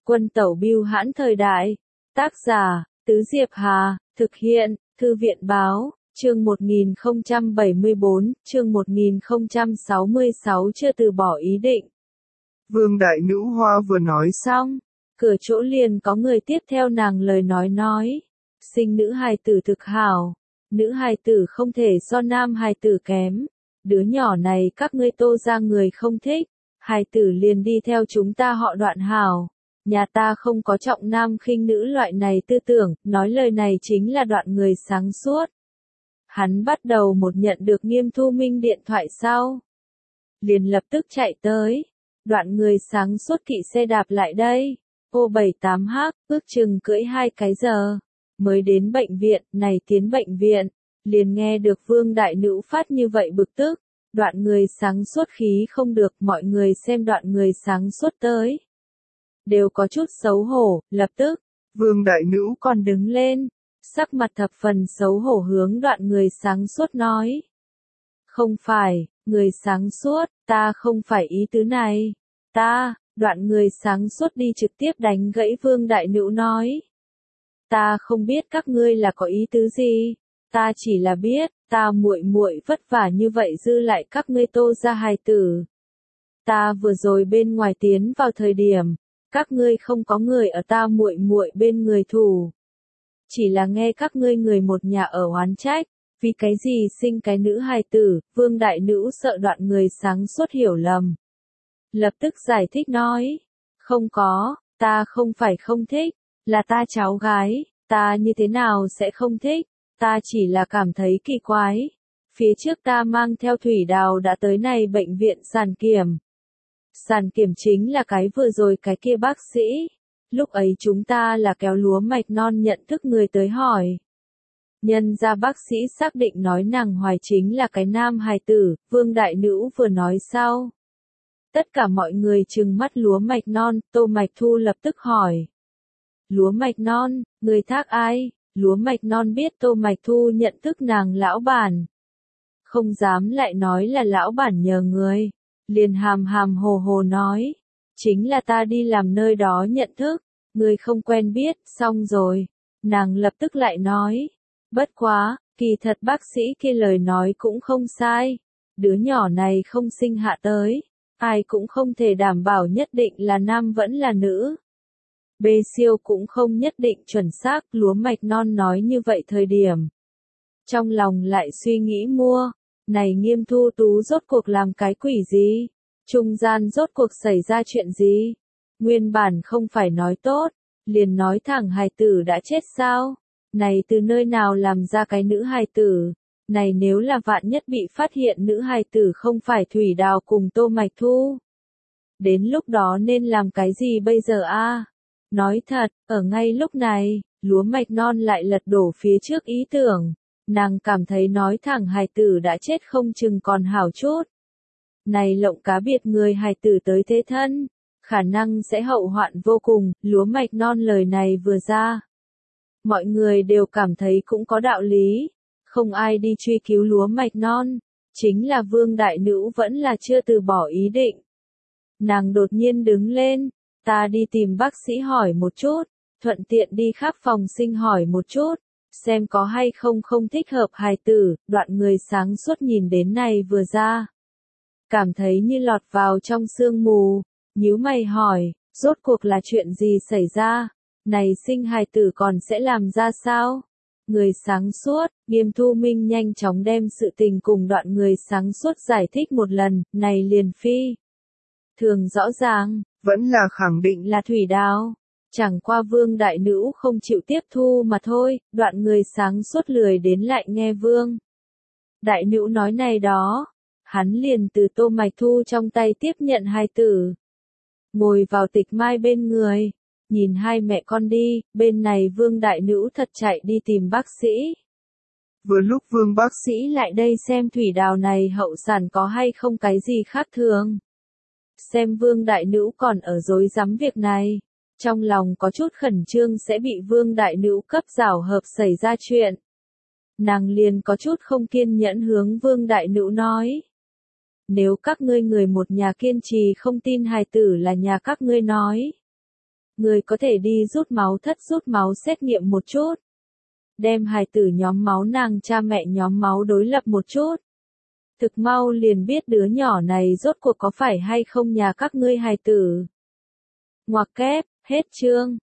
Quân tẩu bưu hãn thời đại. Tác giả, Tứ Diệp Hà, thực hiện, Thư viện báo, chương 1074, chương 1066 chưa từ bỏ ý định. Vương đại nữ hoa vừa nói xong, cửa chỗ liền có người tiếp theo nàng lời nói. Sinh nữ hài tử thực hảo, nữ hài tử không thể so nam hài tử kém. Đứa nhỏ này các ngươi Tô gia người không thích, hài tử liền đi theo chúng ta họ Đoạn hảo. Nhà ta không có trọng nam khinh nữ loại này tư tưởng, nói lời này chính là Đoạn người sáng suốt. Hắn bắt đầu một nhận được Nghiêm Thu Minh điện thoại sau. Liền lập tức chạy tới. Đoạn người sáng suốt kỵ xe đạp lại đây. Ô 78H, ước chừng cưỡi 2 cái giờ. Mới đến bệnh viện, này tiến bệnh viện. Liền nghe được Vương đại nữ phát như vậy bực tức. Đoạn người sáng suốt khí không được, mọi người xem Đoạn người sáng suốt tới. Đều có chút xấu hổ, lập tức. Vương đại nữ còn đứng lên. Sắc mặt thập phần xấu hổ hướng Đoạn người sáng suốt nói. Không phải, người sáng suốt, ta không phải ý tứ này. Đoạn người sáng suốt đi trực tiếp đánh gãy Vương đại nữ nói. Ta không biết các ngươi là có ý tứ gì, ta chỉ là biết, ta muội muội vất vả như vậy dư lại các ngươi Tô gia hài tử. Ta vừa rồi bên ngoài tiến vào thời điểm, các ngươi không có người ở ta muội muội bên người thủ. Chỉ là nghe các ngươi người một nhà ở oán trách, vì cái gì sinh cái nữ hài tử, Vương đại nữ sợ Đoạn người sáng suốt hiểu lầm. Lập tức giải thích nói, không có, ta không phải không thích, là ta cháu gái, ta như thế nào sẽ không thích, ta chỉ là cảm thấy kỳ quái. Phía trước ta mang theo Thủy Đào đã tới này bệnh viện sản kiểm. Sản kiểm chính là cái vừa rồi cái kia bác sĩ. Lúc ấy chúng ta là kéo lúa mạch non nhận thức người tới hỏi. Nhân ra bác sĩ xác định nói nàng hoài chính là cái nam hài tử, Vương đại nữ vừa nói sau. Tất cả mọi người trừng mắt lúa mạch non, Tô Mạch Thu lập tức hỏi. Lúa mạch non, người thác ai? Lúa mạch non biết Tô Mạch Thu nhận thức nàng lão bản. Không dám lại nói là lão bản nhờ người. Liền hàm hàm hồ hồ nói. Chính là ta đi làm nơi đó nhận thức. Người không quen biết, xong rồi. Nàng lập tức lại nói. Bất quá, kỳ thật bác sĩ kia lời nói cũng không sai. Đứa nhỏ này không sinh hạ tới. Ai cũng không thể đảm bảo nhất định là nam vẫn là nữ. B siêu cũng không nhất định chuẩn xác, lúa mạch non nói như vậy thời điểm. Trong lòng lại suy nghĩ mua, này Nghiêm Thu Tú rốt cuộc làm cái quỷ gì? Trung gian rốt cuộc xảy ra chuyện gì? Nguyên bản không phải nói tốt, liền nói thẳng hài tử đã chết sao? Này từ nơi nào làm ra cái nữ hài tử? Này nếu là vạn nhất bị phát hiện nữ hài tử không phải Thủy Đào cùng Tô Mạch Thu. Đến lúc đó nên làm cái gì bây giờ a? Nói thật, ở ngay lúc này, lúa mạch non lại lật đổ phía trước ý tưởng. Nàng cảm thấy nói thẳng hài tử đã chết không chừng còn hảo chút. Này lộng cá biệt người hài tử tới thế thân, khả năng sẽ hậu hoạn vô cùng, lúa mạch non lời này vừa ra. Mọi người đều cảm thấy cũng có đạo lý, không ai đi truy cứu lúa mạch non, chính là Vương đại nữ vẫn là chưa từ bỏ ý định. Nàng đột nhiên đứng lên. Ta đi tìm bác sĩ hỏi một chút, thuận tiện đi khắp phòng sinh hỏi một chút, xem có hay không không thích hợp hài tử. Đoạn người sáng suốt nhìn đến này vừa ra. Cảm thấy như lọt vào trong sương mù, nhíu mày hỏi, rốt cuộc là chuyện gì xảy ra, này sinh hài tử còn sẽ làm ra sao? Người sáng suốt, Nghiêm Thu Minh nhanh chóng đem sự tình cùng Đoạn người sáng suốt giải thích một lần, này liền phi. Thường rõ ràng. Vẫn là khẳng định là Thủy Đào. Chẳng qua Vương đại nữ không chịu tiếp thu mà thôi, Đoạn người sáng suốt lười đến lại nghe Vương đại nữ nói này đó. Hắn liền từ Tô Mạch Thu trong tay tiếp nhận hài tử. Ngồi vào Tịch Mai bên người. Nhìn hai mẹ con đi, bên này Vương đại nữ thật chạy đi tìm bác sĩ. Vừa lúc Vương bác sĩ lại đây xem Thủy Đào này hậu sản có hay không cái gì khác thường. Xem Vương đại nữ còn ở dối rắm việc này, trong lòng có chút khẩn trương sẽ bị Vương đại nữ cấp giảo hợp xảy ra chuyện. Nàng liền có chút không kiên nhẫn hướng Vương đại nữ nói. Nếu các ngươi người một nhà kiên trì không tin hài tử là nhà các ngươi nói. Người có thể đi rút máu thất rút máu xét nghiệm một chút. Đem hài tử nhóm máu nàng cha mẹ nhóm máu đối lập một chút. Thực mau liền biết đứa nhỏ này rốt cuộc có phải hay không nhà các ngươi hài tử. Ngoặc kép, hết chương.